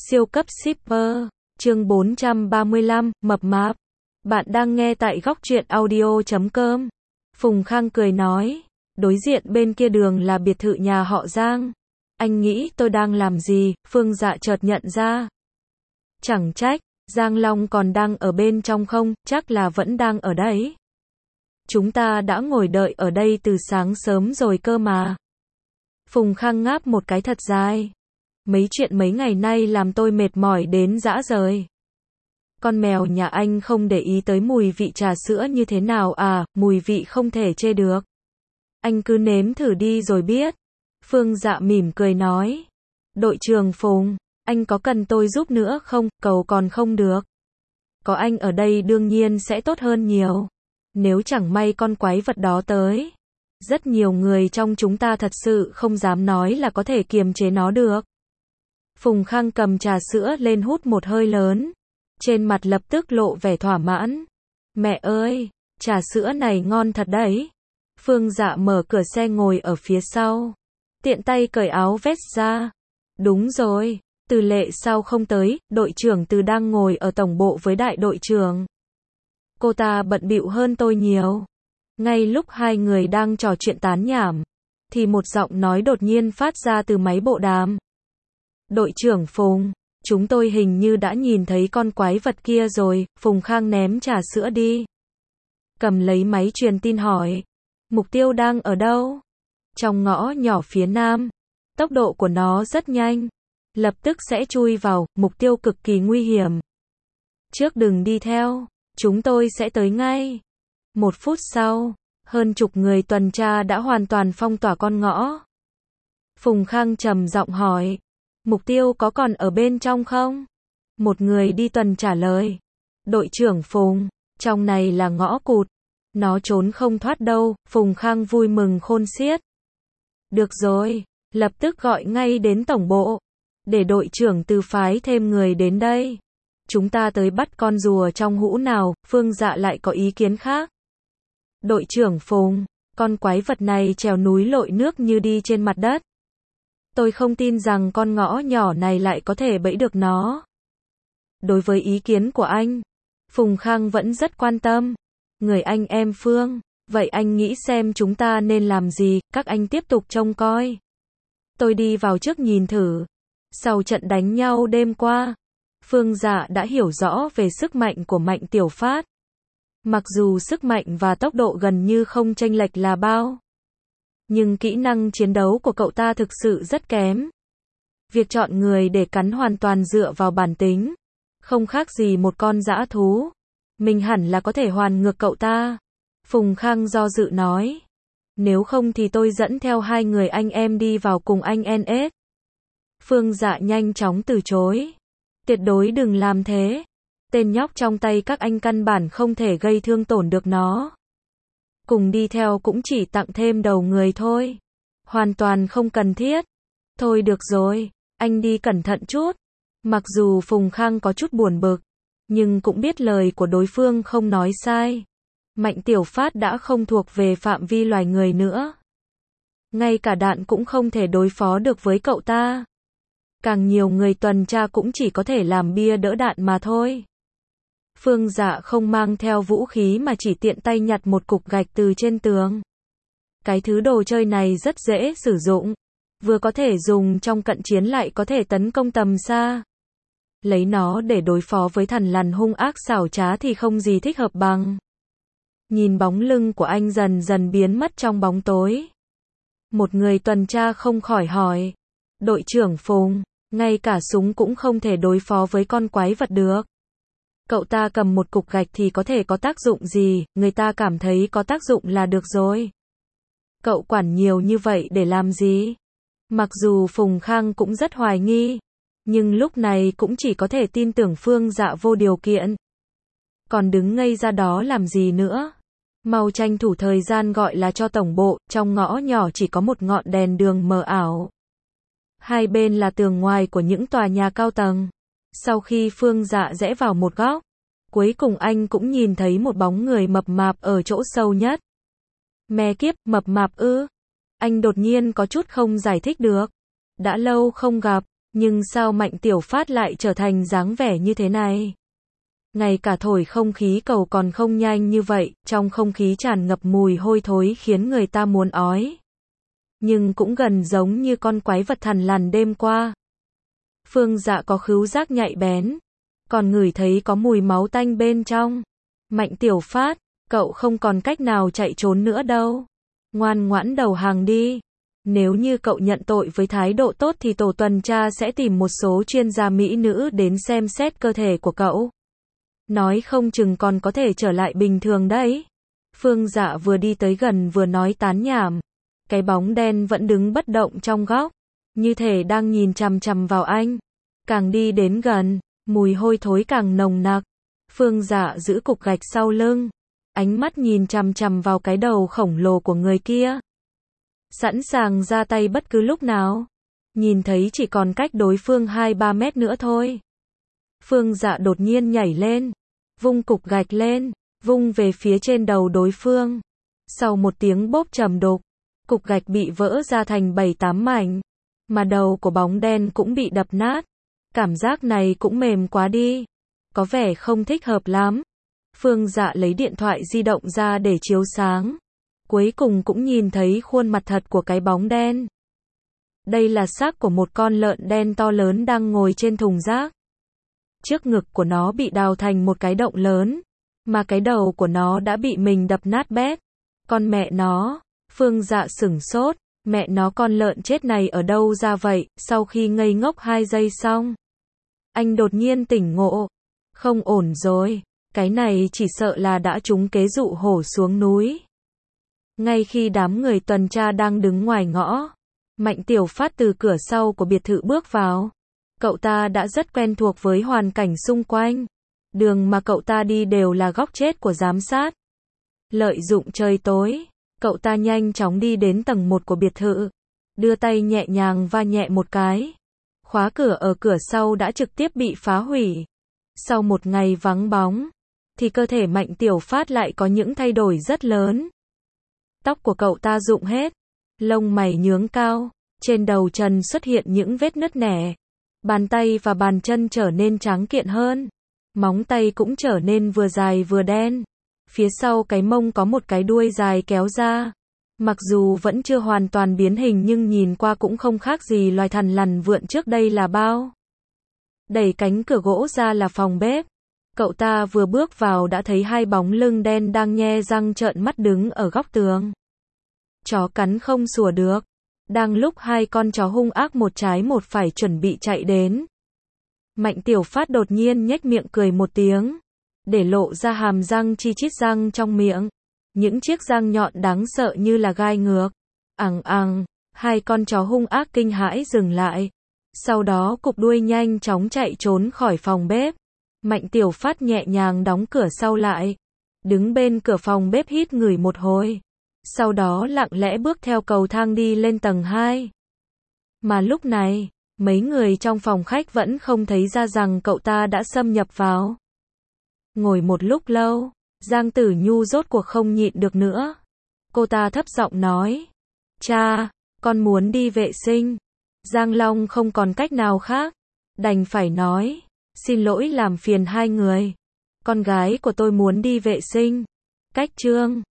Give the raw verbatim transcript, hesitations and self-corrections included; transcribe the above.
Siêu cấp shipper, chương bốn trăm ba mươi lăm, mập mạp. Bạn đang nghe tại góc truyện audio chấm com. Phùng Khang cười nói, đối diện bên kia đường là biệt thự nhà họ Giang. Anh nghĩ tôi đang làm gì? Phương Dạ chợt nhận ra. Chẳng trách, Giang Long còn đang ở bên trong không, chắc là vẫn đang ở đấy. Chúng ta đã ngồi đợi ở đây từ sáng sớm rồi cơ mà. Phùng Khang ngáp một cái thật dài. Mấy chuyện mấy ngày nay làm tôi mệt mỏi đến rã rời. Con mèo nhà anh không để ý tới mùi vị trà sữa như thế nào à, mùi vị không thể chê được. Anh cứ nếm thử đi rồi biết. Phương Dạ mỉm cười nói. Đội trưởng Phùng, anh có cần tôi giúp nữa không, cầu còn không được. Có anh ở đây đương nhiên sẽ tốt hơn nhiều. Nếu chẳng may con quái vật đó tới. Rất nhiều người trong chúng ta thật sự không dám nói là có thể kiềm chế nó được. Phùng Khang cầm trà sữa lên hút một hơi lớn. Trên mặt lập tức lộ vẻ thỏa mãn. Mẹ ơi, trà sữa này ngon thật đấy. Phương Dạ mở cửa xe ngồi ở phía sau. Tiện tay cởi áo vest ra. Đúng rồi, Từ Lệ sao không tới, đội trưởng Từ đang ngồi ở tổng bộ với đại đội trưởng. Cô ta bận bịu hơn tôi nhiều. Ngay lúc hai người đang trò chuyện tán nhảm, thì một giọng nói đột nhiên phát ra từ máy bộ đàm. Đội trưởng Phùng, chúng tôi hình như đã nhìn thấy con quái vật kia rồi. Phùng Khang ném trà sữa đi. Cầm lấy máy truyền tin hỏi. Mục tiêu đang ở đâu? Trong ngõ nhỏ phía nam. Tốc độ của nó rất nhanh. Lập tức sẽ chui vào, mục tiêu cực kỳ nguy hiểm. Trước đừng đi theo, chúng tôi sẽ tới ngay. Một phút sau, hơn chục người tuần tra đã hoàn toàn phong tỏa con ngõ. Phùng Khang trầm giọng hỏi. Mục tiêu có còn ở bên trong không? Một người đi tuần trả lời. Đội trưởng Phùng, trong này là ngõ cụt. Nó trốn không thoát đâu. Phùng Khang vui mừng khôn xiết. Được rồi, lập tức gọi ngay đến tổng bộ. Để đội trưởng Từ phái thêm người đến đây. Chúng ta tới bắt con rùa trong hũ nào. Phương Dạ lại có ý kiến khác. Đội trưởng Phùng, con quái vật này trèo núi lội nước như đi trên mặt đất. Tôi không tin rằng con ngõ nhỏ này lại có thể bẫy được nó. Đối với ý kiến của anh, Phùng Khang vẫn rất quan tâm. Người anh em Phương, vậy anh nghĩ xem chúng ta nên làm gì, các anh tiếp tục trông coi. Tôi đi vào trước nhìn thử. Sau trận đánh nhau đêm qua, Phương Dạ đã hiểu rõ về sức mạnh của Mạnh Tiểu Phát. Mặc dù sức mạnh và tốc độ gần như không chênh lệch là bao. Nhưng kỹ năng chiến đấu của cậu ta thực sự rất kém. Việc chọn người để cắn hoàn toàn dựa vào bản tính. Không khác gì một con dã thú. Mình hẳn là có thể hoàn ngược cậu ta. Phùng Khang do dự nói. Nếu không thì tôi dẫn theo hai người anh em đi vào cùng anh en ét. Phương Dạ nhanh chóng từ chối. Tuyệt đối đừng làm thế. Tên nhóc trong tay các anh căn bản không thể gây thương tổn được nó. Cùng đi theo cũng chỉ tặng thêm đầu người thôi. Hoàn toàn không cần thiết. Thôi được rồi, anh đi cẩn thận chút. Mặc dù Phùng Khang có chút buồn bực, nhưng cũng biết lời của đối phương không nói sai. Mạnh Tiểu Phát đã không thuộc về phạm vi loài người nữa. Ngay cả đạn cũng không thể đối phó được với cậu ta. Càng nhiều người tuần tra cũng chỉ có thể làm bia đỡ đạn mà thôi. Phương Dạ không mang theo vũ khí mà chỉ tiện tay nhặt một cục gạch từ trên tường. Cái thứ đồ chơi này rất dễ sử dụng. Vừa có thể dùng trong cận chiến lại có thể tấn công tầm xa. Lấy nó để đối phó với thằn lằn hung ác xảo trá thì không gì thích hợp bằng. Nhìn bóng lưng của anh dần dần biến mất trong bóng tối. Một người tuần tra không khỏi hỏi. Đội trưởng Phùng, ngay cả súng cũng không thể đối phó với con quái vật được. Cậu ta cầm một cục gạch thì có thể có tác dụng gì, người ta cảm thấy có tác dụng là được rồi. Cậu quản nhiều như vậy để làm gì? Mặc dù Phùng Khang cũng rất hoài nghi, nhưng lúc này cũng chỉ có thể tin tưởng Phương Dạ vô điều kiện. Còn đứng ngây ra đó làm gì nữa? Mau tranh thủ thời gian gọi là cho tổng bộ, trong ngõ nhỏ chỉ có một ngọn đèn đường mờ ảo. Hai bên là tường ngoài của những tòa nhà cao tầng. Sau khi Phương Dạ rẽ vào một góc, cuối cùng anh cũng nhìn thấy một bóng người mập mạp ở chỗ sâu nhất. Mẹ kiếp, mập mạp ư? Anh đột nhiên có chút không giải thích được. Đã lâu không gặp, Nhưng sao Mạnh Tiểu Phát lại trở thành dáng vẻ như thế này? Ngay cả thổi không khí cầu còn không nhanh như vậy, trong không khí tràn ngập mùi hôi thối khiến người ta muốn ói. Nhưng cũng gần giống như con quái vật thằn lằn đêm qua. Phương Dạ có khứu giác nhạy bén, còn ngửi thấy có mùi máu tanh bên trong. Mạnh Tiểu Phát, cậu không còn cách nào chạy trốn nữa đâu. Ngoan ngoãn đầu hàng đi. Nếu như cậu nhận tội với thái độ tốt thì tổ tuần tra sẽ tìm một số chuyên gia mỹ nữ đến xem xét cơ thể của cậu. Nói không chừng còn có thể trở lại bình thường đấy. Phương Dạ vừa đi tới gần vừa nói tán nhảm. Cái bóng đen vẫn đứng bất động trong góc, như thể đang nhìn chằm chằm vào anh. Càng đi đến gần, mùi hôi thối càng nồng nặc. Phương Dạ giữ cục gạch sau lưng, ánh mắt nhìn chằm chằm vào cái đầu khổng lồ của người kia. Sẵn sàng ra tay bất cứ lúc nào. Nhìn thấy chỉ còn cách đối phương hai ba mét nữa thôi. Phương Dạ đột nhiên nhảy lên, vung cục gạch lên, vung về phía trên đầu đối phương. Sau một tiếng bốp trầm đục, cục gạch bị vỡ ra thành bảy tám mảnh, mà đầu của bóng đen cũng bị đập nát. Cảm giác này cũng mềm quá đi, có vẻ không thích hợp lắm. Phương Dạ lấy điện thoại di động ra để chiếu sáng. Cuối cùng cũng nhìn thấy khuôn mặt thật của cái bóng đen. Đây là xác của một con lợn đen to lớn đang ngồi trên thùng rác. Trước ngực của nó bị đào thành một cái động lớn, mà cái đầu của nó đã bị mình đập nát bét. Con mẹ nó, Phương Dạ sửng sốt, mẹ nó con lợn chết này ở đâu ra vậy? Sau khi ngây ngốc hai giây xong, anh đột nhiên tỉnh ngộ. Không ổn rồi, cái này chỉ sợ là đã trúng kế dụ hổ xuống núi. Ngay khi đám người tuần tra đang đứng ngoài ngõ, Mạnh Tiểu Phát từ cửa sau của biệt thự bước vào. Cậu ta đã rất quen thuộc với hoàn cảnh xung quanh. Đường mà cậu ta đi đều là góc chết của giám sát. Lợi dụng trời tối, cậu ta nhanh chóng đi đến tầng một của biệt thự, đưa tay nhẹ nhàng va nhẹ một cái. Khóa cửa ở cửa sau đã trực tiếp bị phá hủy. Sau một ngày vắng bóng, thì cơ thể Mạnh Tiểu Phát lại có những thay đổi rất lớn. Tóc của cậu ta rụng hết, lông mày nhướng cao, trên đầu trần xuất hiện những vết nứt nẻ. Bàn tay và bàn chân trở nên trắng kiện hơn, móng tay cũng trở nên vừa dài vừa đen. Phía sau cái mông có một cái đuôi dài kéo ra. Mặc dù vẫn chưa hoàn toàn biến hình nhưng nhìn qua cũng không khác gì loài thằn lằn vượn trước đây là bao. Đẩy cánh cửa gỗ ra là phòng bếp. Cậu ta vừa bước vào đã thấy hai bóng lưng đen đang nhe răng trợn mắt đứng ở góc tường. Chó cắn không sủa được. Đang lúc hai con chó hung ác một trái một phải chuẩn bị chạy đến, Mạnh Tiểu Phát đột nhiên nhếch miệng cười một tiếng, để lộ ra hàm răng chi chít răng trong miệng. Những chiếc răng nhọn đáng sợ như là gai ngược. Ằng ằng, hai con chó hung ác kinh hãi dừng lại. Sau đó cụp đuôi nhanh chóng chạy trốn khỏi phòng bếp. Mạnh Tiểu Phát nhẹ nhàng đóng cửa sau lại, đứng bên cửa phòng bếp hít ngửi một hồi. Sau đó lặng lẽ bước theo cầu thang đi lên tầng hai. Mà lúc này, mấy người trong phòng khách vẫn không thấy ra rằng cậu ta đã xâm nhập vào. Ngồi một lúc lâu, Giang Tử Nhu rốt cuộc không nhịn được nữa. Cô ta thấp giọng nói, cha, con muốn đi vệ sinh. Giang Long không còn cách nào khác, đành phải nói, xin lỗi làm phiền hai người. Con gái của tôi muốn đi vệ sinh. Cách chương